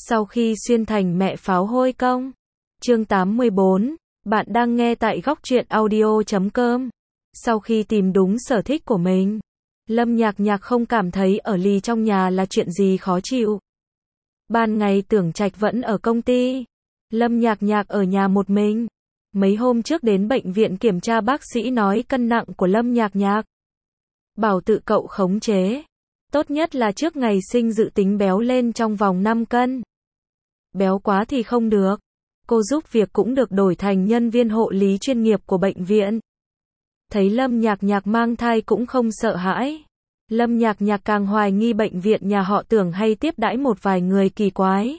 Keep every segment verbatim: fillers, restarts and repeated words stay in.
Sau khi xuyên thành mẹ pháo hôi công. Chương tám mươi bốn, bạn đang nghe tại góc truyện audio chấm com. Sau khi tìm đúng sở thích của mình, Lâm Nhạc Nhạc không cảm thấy ở lì trong nhà là chuyện gì khó chịu. Ban ngày Tưởng Trạch vẫn ở công ty, Lâm Nhạc Nhạc ở nhà một mình. Mấy hôm trước đến bệnh viện kiểm tra, bác sĩ nói cân nặng của Lâm Nhạc Nhạc, bảo tự cậu khống chế. Tốt nhất là trước ngày sinh dự tính béo lên trong vòng năm cân. Béo quá thì không được. Cô giúp việc cũng được đổi thành nhân viên hộ lý chuyên nghiệp của bệnh viện. Thấy Lâm Nhạc Nhạc mang thai cũng không sợ hãi. Lâm Nhạc Nhạc càng hoài nghi bệnh viện nhà họ Tưởng hay tiếp đãi một vài người kỳ quái.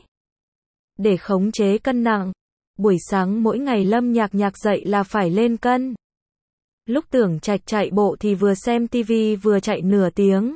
Để khống chế cân nặng, buổi sáng mỗi ngày Lâm Nhạc Nhạc dậy là phải lên cân. Lúc Tưởng Trạch chạy bộ thì vừa xem tivi vừa chạy nửa tiếng.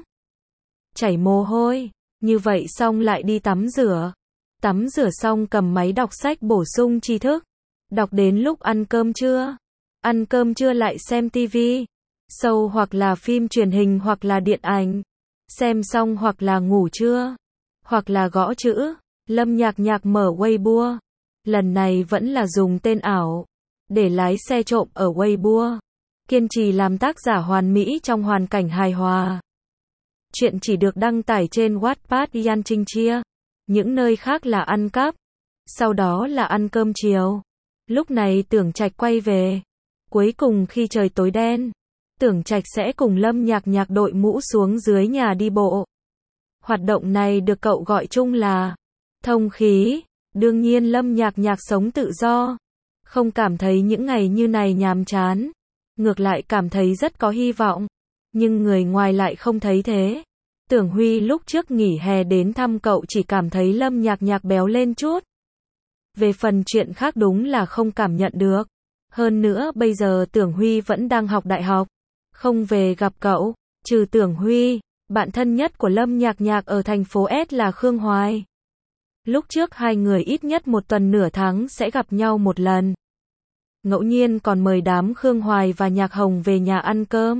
Chảy mồ hôi, như vậy xong lại đi tắm rửa. Tắm rửa xong cầm máy đọc sách bổ sung tri thức. Đọc đến lúc ăn cơm trưa. Ăn cơm trưa lại xem tivi. Show hoặc là phim truyền hình hoặc là điện ảnh. Xem xong hoặc là ngủ trưa. Hoặc là gõ chữ. Lâm Nhạc Nhạc mở Weibo. Lần này vẫn là dùng tên ảo. Để lái xe trộm ở Weibo. Kiên trì làm tác giả hoàn mỹ trong hoàn cảnh hài hòa. Chuyện chỉ được đăng tải trên Wattpad Yan Trinh Chia. Những nơi khác là ăn cắp. Sau đó là ăn cơm chiều. Lúc này Tưởng Trạch quay về. Cuối cùng khi trời tối đen, Tưởng Trạch sẽ cùng Lâm Nhạc Nhạc đội mũ xuống dưới nhà đi bộ. Hoạt động này được cậu gọi chung là thông khí. Đương nhiên Lâm Nhạc Nhạc sống tự do, không cảm thấy những ngày như này nhàm chán. Ngược lại cảm thấy rất có hy vọng. Nhưng người ngoài lại không thấy thế. Tưởng Huy lúc trước nghỉ hè đến thăm cậu chỉ cảm thấy Lâm Nhạc Nhạc béo lên chút. Về phần chuyện khác đúng là không cảm nhận được. Hơn nữa bây giờ Tưởng Huy vẫn đang học đại học, không về gặp cậu. Trừ Tưởng Huy, bạn thân nhất của Lâm Nhạc Nhạc ở thành phố S là Khương Hoài. Lúc trước hai người ít nhất một tuần nửa tháng sẽ gặp nhau một lần. Ngẫu nhiên còn mời đám Khương Hoài và Nhạc Hồng về nhà ăn cơm.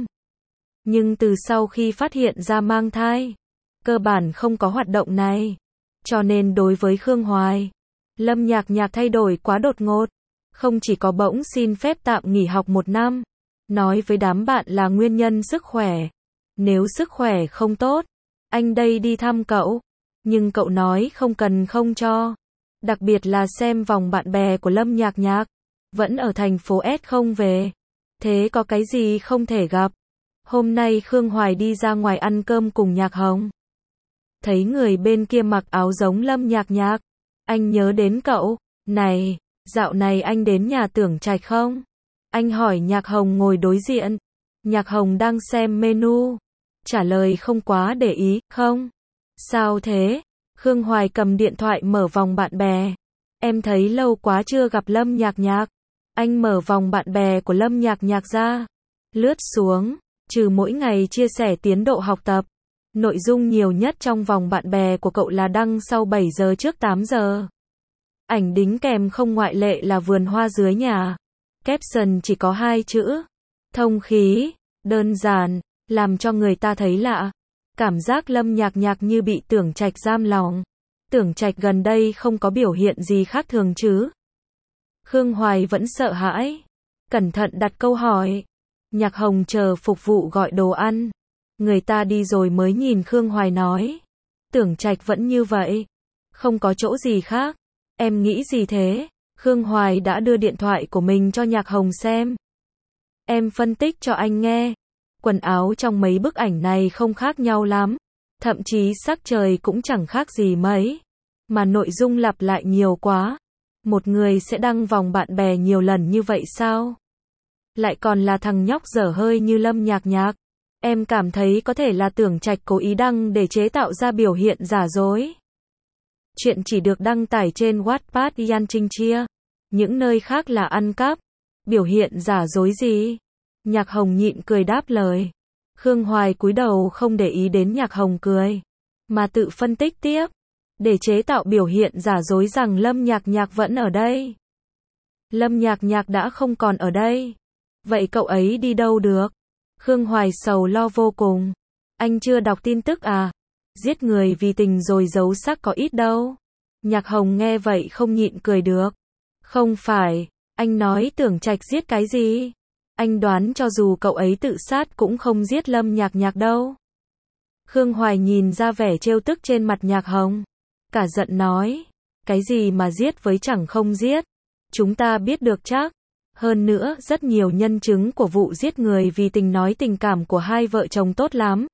Nhưng từ sau khi phát hiện ra mang thai, cơ bản không có hoạt động này. Cho nên đối với Khương Hoài, Lâm Nhạc Nhạc thay đổi quá đột ngột. Không chỉ có bỗng xin phép tạm nghỉ học một năm, nói với đám bạn là nguyên nhân sức khỏe. Nếu sức khỏe không tốt, anh đây đi thăm cậu. Nhưng cậu nói không cần không cho. Đặc biệt là xem vòng bạn bè của Lâm Nhạc Nhạc vẫn ở thành phố S không về. Thế có cái gì không thể gặp. Hôm nay Khương Hoài đi ra ngoài ăn cơm cùng Nhạc Hồng. Thấy người bên kia mặc áo giống Lâm Nhạc Nhạc. Anh nhớ đến cậu. Này, dạo này anh đến nhà Tưởng Trạch không? Anh hỏi Nhạc Hồng ngồi đối diện. Nhạc Hồng đang xem menu. Trả lời không quá để ý, không? Sao thế? Khương Hoài cầm điện thoại mở vòng bạn bè. Em thấy lâu quá chưa gặp Lâm Nhạc Nhạc. Anh mở vòng bạn bè của Lâm Nhạc Nhạc ra. Lướt xuống. Trừ mỗi ngày chia sẻ tiến độ học tập, nội dung nhiều nhất trong vòng bạn bè của cậu là đăng sau bảy giờ trước tám giờ. Ảnh đính kèm không ngoại lệ là vườn hoa dưới nhà. Caption chỉ có hai chữ. Thông khí. Đơn giản, làm cho người ta thấy lạ. Cảm giác Lâm Nhạc Nhạc như bị Tưởng Trạch giam lòng. Tưởng Trạch gần đây không có biểu hiện gì khác thường chứ? Khương Hoài vẫn sợ hãi. Cẩn thận đặt câu hỏi. Nhạc Hồng chờ phục vụ gọi đồ ăn. Người ta đi rồi mới nhìn Khương Hoài nói. Tưởng Trạch vẫn như vậy. Không có chỗ gì khác. Em nghĩ gì thế? Khương Hoài đã đưa điện thoại của mình cho Nhạc Hồng xem. Em phân tích cho anh nghe. Quần áo trong mấy bức ảnh này không khác nhau lắm. Thậm chí sắc trời cũng chẳng khác gì mấy. Mà nội dung lặp lại nhiều quá. Một người sẽ đăng vòng bạn bè nhiều lần như vậy sao? Lại còn là thằng nhóc dở hơi như Lâm Nhạc Nhạc. Em cảm thấy có thể là Tưởng Trạch cố ý đăng để chế tạo ra biểu hiện giả dối. Chuyện chỉ được đăng tải trên Wattpad Yan Trinh Chia. Những nơi khác là ăn cắp. Biểu hiện giả dối gì? Nhạc Hồng nhịn cười đáp lời. Khương Hoài cúi đầu không để ý đến Nhạc Hồng cười, mà tự phân tích tiếp. Để chế tạo biểu hiện giả dối rằng Lâm Nhạc Nhạc vẫn ở đây. Lâm Nhạc Nhạc đã không còn ở đây. Vậy cậu ấy đi đâu được? Khương Hoài sầu lo vô cùng. Anh chưa đọc tin tức à? Giết người vì tình rồi giấu xác có ít đâu. Nhạc Hồng nghe vậy không nhịn cười được. Không phải, anh nói Tưởng Trạch giết cái gì? Anh đoán cho dù cậu ấy tự sát cũng không giết Lâm Nhạc Nhạc đâu. Khương Hoài nhìn ra vẻ trêu tức trên mặt Nhạc Hồng. Cả giận nói, cái gì mà giết với chẳng không giết. Chúng ta biết được chắc. Hơn nữa, rất nhiều nhân chứng của vụ giết người vì tình nói tình cảm của hai vợ chồng tốt lắm.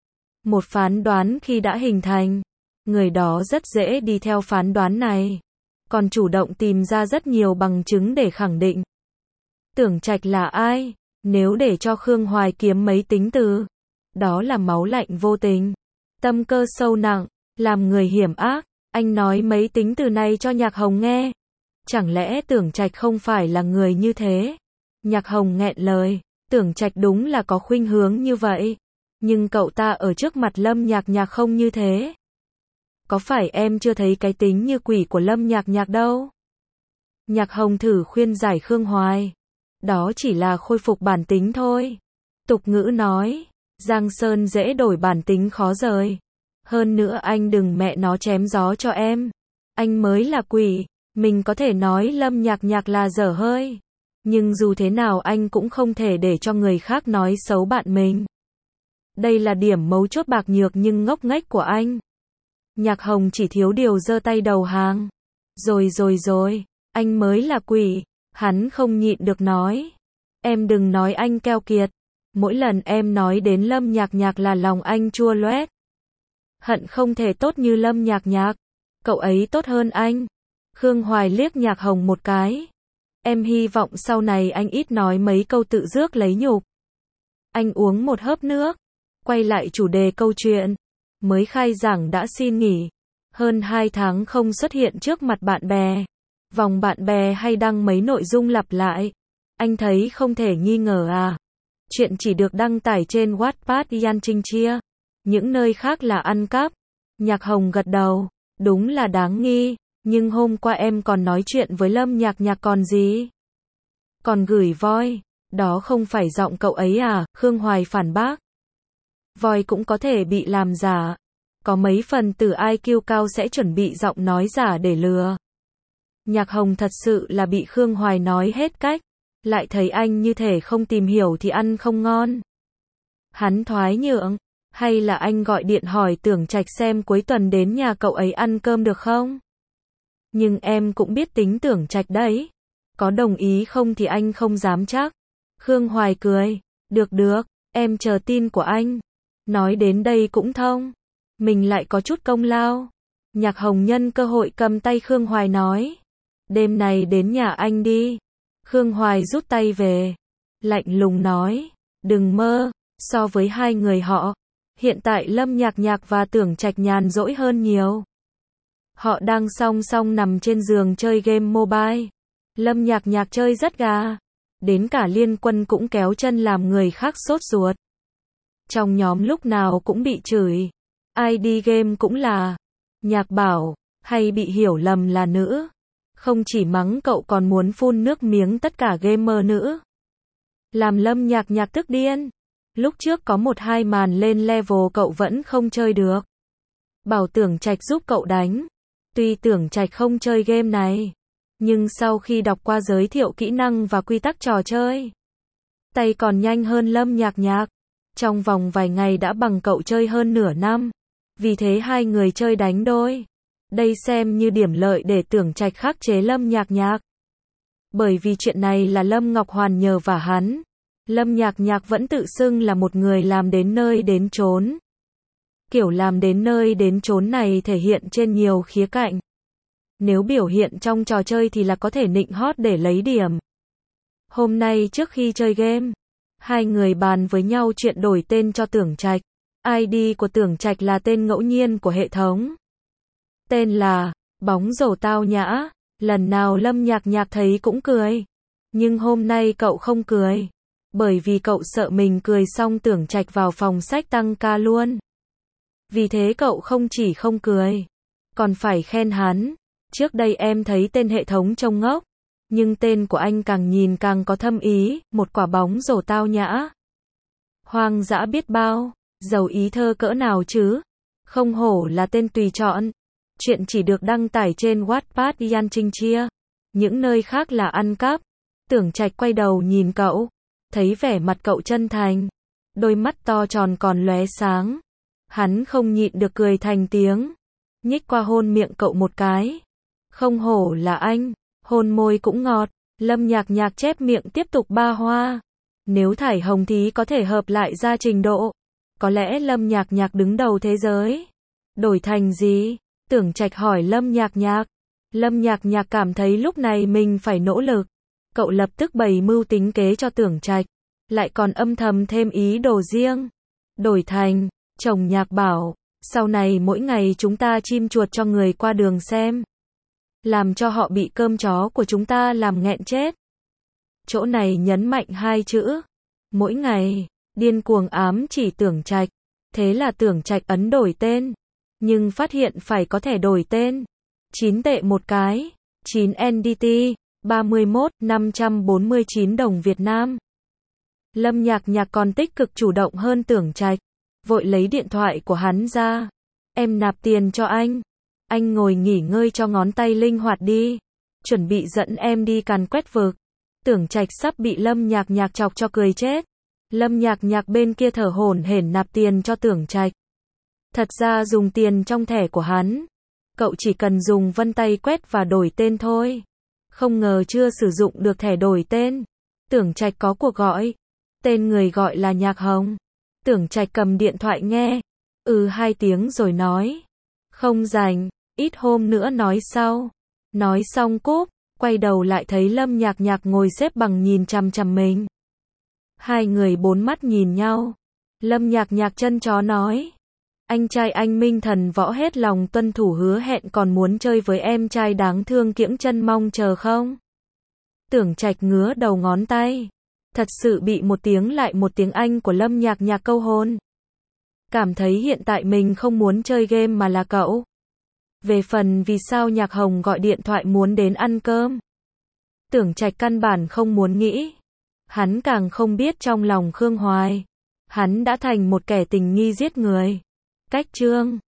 Một phán đoán khi đã hình thành, người đó rất dễ đi theo phán đoán này. Còn chủ động tìm ra rất nhiều bằng chứng để khẳng định. Tưởng Trạch là ai? Nếu để cho Khương Hoài kiếm mấy tính từ, đó là máu lạnh vô tình, tâm cơ sâu nặng, làm người hiểm ác. Anh nói mấy tính từ này cho Nhạc Hồng nghe. Chẳng lẽ Tưởng Trạch không phải là người như thế? Nhạc Hồng nghẹn lời, Tưởng Trạch đúng là có khuynh hướng như vậy. Nhưng cậu ta ở trước mặt Lâm Nhạc Nhạc không như thế. Có phải em chưa thấy cái tính như quỷ của Lâm Nhạc Nhạc đâu? Nhạc Hồng thử khuyên giải Khương Hoài. Đó chỉ là khôi phục bản tính thôi. Tục ngữ nói, Giang Sơn dễ đổi bản tính khó rời. Hơn nữa anh đừng mẹ nó chém gió cho em. Anh mới là quỷ. Mình có thể nói Lâm Nhạc Nhạc là dở hơi. Nhưng dù thế nào anh cũng không thể để cho người khác nói xấu bạn mình. Đây là điểm mấu chốt bạc nhược nhưng ngốc nghếch của anh. Nhạc Hồng chỉ thiếu điều giơ tay đầu hàng. Rồi rồi rồi, anh mới là quỷ. Hắn không nhịn được nói. Em đừng nói anh keo kiệt. Mỗi lần em nói đến Lâm Nhạc Nhạc là lòng anh chua loét. Hận không thể tốt như Lâm Nhạc Nhạc. Cậu ấy tốt hơn anh. Khương Hoài liếc Nhạc Hồng một cái. Em hy vọng sau này anh ít nói mấy câu tự rước lấy nhục. Anh uống một hớp nước. Quay lại chủ đề câu chuyện. Mới khai giảng đã xin nghỉ. Hơn hai tháng không xuất hiện trước mặt bạn bè. Vòng bạn bè hay đăng mấy nội dung lặp lại. Anh thấy không thể nghi ngờ à. Chuyện chỉ được đăng tải trên Wattpad Yan Trinh Chia. Những nơi khác là ăn cắp. Nhạc Hồng gật đầu. Đúng là đáng nghi. Nhưng hôm qua em còn nói chuyện với Lâm Nhạc Nhạc còn gì? Còn gửi voi. Đó không phải giọng cậu ấy à? Khương Hoài phản bác. Voi cũng có thể bị làm giả. Có mấy phần tử i kiu cao sẽ chuẩn bị giọng nói giả để lừa. Nhạc Hồng thật sự là bị Khương Hoài nói hết cách. Lại thấy anh như thể không tìm hiểu thì ăn không ngon. Hắn thoái nhượng. Hay là anh gọi điện hỏi Tưởng Trạch xem cuối tuần đến nhà cậu ấy ăn cơm được không? Nhưng em cũng biết tính Tưởng Trạch đấy. Có đồng ý không thì anh không dám chắc. Khương Hoài cười. Được được, em chờ tin của anh. Nói đến đây cũng thông. Mình lại có chút công lao. Nhạc Hồng nhân cơ hội cầm tay Khương Hoài nói. Đêm này đến nhà anh đi. Khương Hoài rút tay về. Lạnh lùng nói. Đừng mơ. So với hai người họ, hiện tại Lâm Nhạc Nhạc và Tưởng Trạch nhàn rỗi hơn nhiều. Họ đang song song nằm trên giường chơi game mobile. Lâm Nhạc Nhạc chơi rất gà. Đến cả Liên Quân cũng kéo chân làm người khác sốt ruột. Trong nhóm lúc nào cũng bị chửi. i đê game cũng là Nhạc Bảo, hay bị hiểu lầm là nữ. Không chỉ mắng cậu còn muốn phun nước miếng tất cả gamer nữ. Làm Lâm Nhạc Nhạc tức điên. Lúc trước có một hai màn lên level cậu vẫn không chơi được. Bảo Tưởng Trạch giúp cậu đánh. Tuy Tưởng Trạch không chơi game này, nhưng sau khi đọc qua giới thiệu kỹ năng và quy tắc trò chơi, tay còn nhanh hơn Lâm Nhạc Nhạc. Trong vòng vài ngày đã bằng cậu chơi hơn nửa năm. Vì thế hai người chơi đánh đôi. Đây xem như điểm lợi để Tưởng Trạch khắc chế Lâm Nhạc Nhạc. Bởi vì chuyện này là Lâm Ngọc Hoàn nhờ vả hắn. Lâm Nhạc Nhạc vẫn tự xưng là một người làm đến nơi đến chốn. Kiểu làm đến nơi đến chốn này thể hiện trên nhiều khía cạnh. Nếu biểu hiện trong trò chơi thì là có thể nịnh hót để lấy điểm. Hôm nay trước khi chơi game, hai người bàn với nhau chuyện đổi tên cho Tưởng Trạch. i đê của Tưởng Trạch là tên ngẫu nhiên của hệ thống. Tên là Bóng Rổ Tao Nhã. Lần nào Lâm Nhạc Nhạc thấy cũng cười. Nhưng hôm nay cậu không cười. Bởi vì cậu sợ mình cười xong Tưởng Trạch vào phòng sách tăng ca luôn. Vì thế cậu không chỉ không cười, còn phải khen hắn. Trước đây em thấy tên hệ thống trông ngốc, nhưng tên của anh càng nhìn càng có thâm ý, một quả bóng rổ tao nhã. Hoang dã biết bao, giàu ý thơ cỡ nào chứ. Không hổ là tên tùy chọn. Chuyện chỉ được đăng tải trên Wattpad Yan Trinh Chia. Những nơi khác là ăn cắp. Tưởng Trạch quay đầu nhìn cậu. Thấy vẻ mặt cậu chân thành. Đôi mắt to tròn còn lóe sáng. Hắn không nhịn được cười thành tiếng. Nhích qua hôn miệng cậu một cái. Không hổ là anh. Hôn môi cũng ngọt. Lâm Nhạc Nhạc chép miệng tiếp tục ba hoa. Nếu thải hồng thì có thể hợp lại ra trình độ. Có lẽ Lâm Nhạc Nhạc đứng đầu thế giới. Đổi thành gì? Tưởng Trạch hỏi Lâm Nhạc Nhạc. Lâm Nhạc Nhạc cảm thấy lúc này mình phải nỗ lực. Cậu lập tức bày mưu tính kế cho Tưởng Trạch. Lại còn âm thầm thêm ý đồ riêng. Đổi thành, chồng Nhạc bảo, sau này mỗi ngày chúng ta chim chuột cho người qua đường xem. Làm cho họ bị cơm chó của chúng ta làm nghẹn chết. Chỗ này nhấn mạnh hai chữ. Mỗi ngày, điên cuồng ám chỉ Tưởng Trạch. Thế là Tưởng Trạch ấn đổi tên. Nhưng phát hiện phải có thể đổi tên. chín tệ một cái. chín en đê tê. ba mươi mốt nghìn năm trăm bốn mươi chín đồng Việt Nam. Lâm Nhạc Nhạc còn tích cực chủ động hơn Tưởng Trạch. Vội lấy điện thoại của hắn ra. Em nạp tiền cho anh. Anh ngồi nghỉ ngơi cho ngón tay linh hoạt đi. Chuẩn bị dẫn em đi càn quét vực. Tưởng Trạch sắp bị Lâm Nhạc Nhạc chọc cho cười chết. Lâm Nhạc Nhạc bên kia thở hổn hển nạp tiền cho Tưởng Trạch. Thật ra dùng tiền trong thẻ của hắn. Cậu chỉ cần dùng vân tay quét và đổi tên thôi. Không ngờ chưa sử dụng được thẻ đổi tên. Tưởng Trạch có cuộc gọi. Tên người gọi là Nhạc Hồng. Tưởng Trạch cầm điện thoại nghe. Ừ hai tiếng rồi nói. Không rảnh, ít hôm nữa nói sau. Nói xong cúp, quay đầu lại thấy Lâm Nhạc Nhạc ngồi xếp bằng nhìn chằm chằm mình. Hai người bốn mắt nhìn nhau. Lâm Nhạc Nhạc chân chó nói. Anh trai anh Minh Thần Võ hết lòng tuân thủ hứa hẹn còn muốn chơi với em trai đáng thương kiễng chân mong chờ không? Tưởng Trạch ngứa đầu ngón tay. Thật sự bị một tiếng lại một tiếng Anh của Lâm Nhạc Nhạc câu hôn. Cảm thấy hiện tại mình không muốn chơi game mà là cậu. Về phần vì sao Nhạc Hồng gọi điện thoại muốn đến ăn cơm. Tưởng Trạch căn bản không muốn nghĩ. Hắn càng không biết trong lòng Khương Hoài. Hắn đã thành một kẻ tình nghi giết người. Cách chương